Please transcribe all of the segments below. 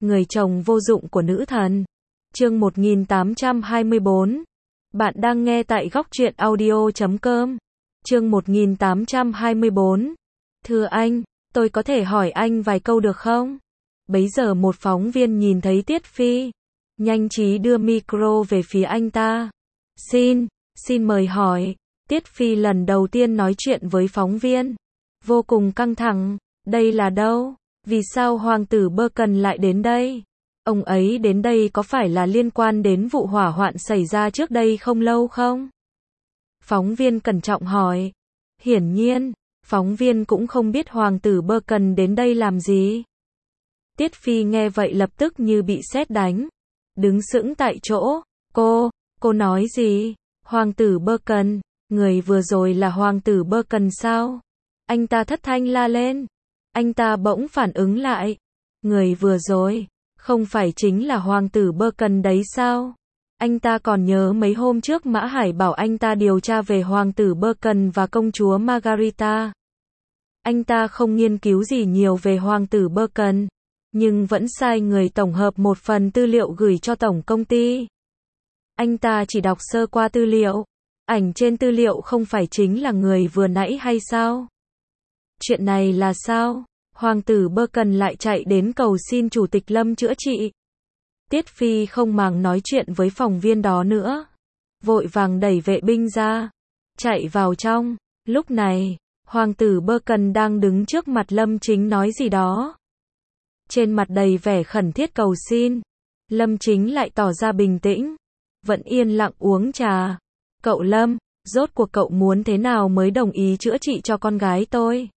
người chồng vô dụng của nữ thần. Chương 1824. Bạn đang nghe tại Góc Truyện Audio.com. Chương 1824. Thưa anh, tôi có thể hỏi anh vài câu được không? Bấy giờ một phóng viên nhìn thấy Tiết Phi, nhanh trí đưa micro về phía anh ta. Xin mời hỏi. Tiết Phi lần đầu tiên nói chuyện với phóng viên. Vô cùng căng thẳng, đây là đâu? Vì sao hoàng tử Burton lại đến đây? Ông ấy đến đây có phải là liên quan đến vụ hỏa hoạn xảy ra trước đây không lâu không? Phóng viên cẩn trọng hỏi. Hiển nhiên, phóng viên cũng không biết hoàng tử Burton đến đây làm gì. Tiết Phi nghe vậy lập tức như bị sét đánh, đứng sững tại chỗ. Cô nói gì? Hoàng tử Burton, người vừa rồi là hoàng tử Burton sao? Anh ta thất thanh la lên. Anh ta bỗng phản ứng lại. Người vừa rồi, không phải chính là hoàng tử Burton đấy sao? Anh ta còn nhớ mấy hôm trước Mã Hải bảo anh ta điều tra về hoàng tử Burton và công chúa Margarita. Anh ta không nghiên cứu gì nhiều về hoàng tử Burton, nhưng vẫn sai người tổng hợp một phần tư liệu gửi cho tổng công ty. Anh ta chỉ đọc sơ qua tư liệu. Ảnh trên tư liệu không phải chính là người vừa nãy hay sao? Chuyện này là sao? Hoàng tử Burton lại chạy đến cầu xin chủ tịch Lâm chữa trị. Tiết Phi không màng nói chuyện với phóng viên đó nữa, vội vàng đẩy vệ binh ra, chạy vào trong. Lúc này, hoàng tử Burton đang đứng trước mặt Lâm Chính nói gì đó. Trên mặt đầy vẻ khẩn thiết cầu xin. Lâm Chính lại tỏ ra bình tĩnh, vẫn yên lặng uống trà. Cậu Lâm, rốt cuộc cậu muốn thế nào mới đồng ý chữa trị cho con gái tôi?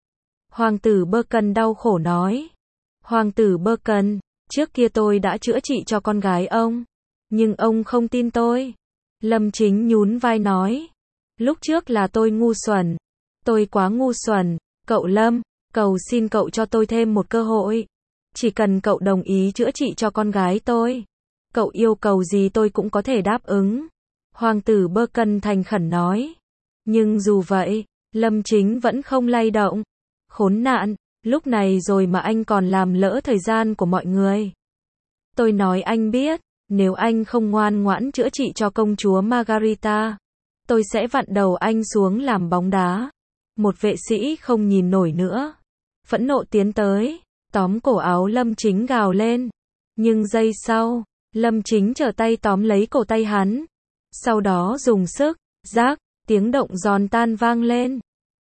Hoàng tử Burton đau khổ nói. Hoàng tử Burton, trước kia tôi đã chữa trị cho con gái ông, nhưng ông không tin tôi. Lâm Chính nhún vai nói. Lúc trước là tôi ngu xuẩn. Tôi quá ngu xuẩn. Cậu Lâm, cầu xin cậu cho tôi thêm một cơ hội. Chỉ cần cậu đồng ý chữa trị cho con gái tôi, cậu yêu cầu gì tôi cũng có thể đáp ứng. Hoàng tử Burton thành khẩn nói. Nhưng dù vậy, Lâm Chính vẫn không lay động. Khốn nạn, lúc này rồi mà anh còn làm lỡ thời gian của mọi người. Tôi nói anh biết, nếu anh không ngoan ngoãn chữa trị cho công chúa Margarita, tôi sẽ vặn đầu anh xuống làm bóng đá. Một vệ sĩ không nhìn nổi nữa, phẫn nộ tiến tới, tóm cổ áo Lâm Chính gào lên. Nhưng giây sau, Lâm Chính trở tay tóm lấy cổ tay hắn. Sau đó dùng sức, rác, tiếng động giòn tan vang lên.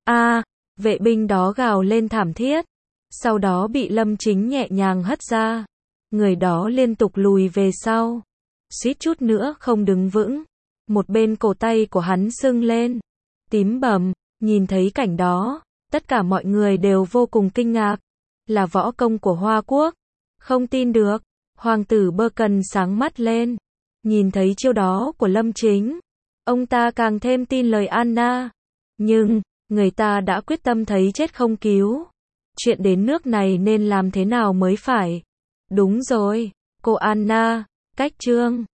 Vệ binh đó gào lên thảm thiết. Sau đó bị Lâm Chính nhẹ nhàng hất ra. Người đó liên tục lùi về sau, suýt chút nữa không đứng vững. Một bên cổ tay của hắn sưng lên, tím bầm. Nhìn thấy cảnh đó, tất cả mọi người đều vô cùng kinh ngạc. Là võ công của Hoa Quốc. Không tin được. Hoàng tử Burton sáng mắt lên. Nhìn thấy chiêu đó của Lâm Chính, ông ta càng thêm tin lời Anna. Nhưng, người ta đã quyết tâm thấy chết không cứu. Chuyện đến nước này nên làm thế nào mới phải? Đúng rồi, cô Anna, cách chương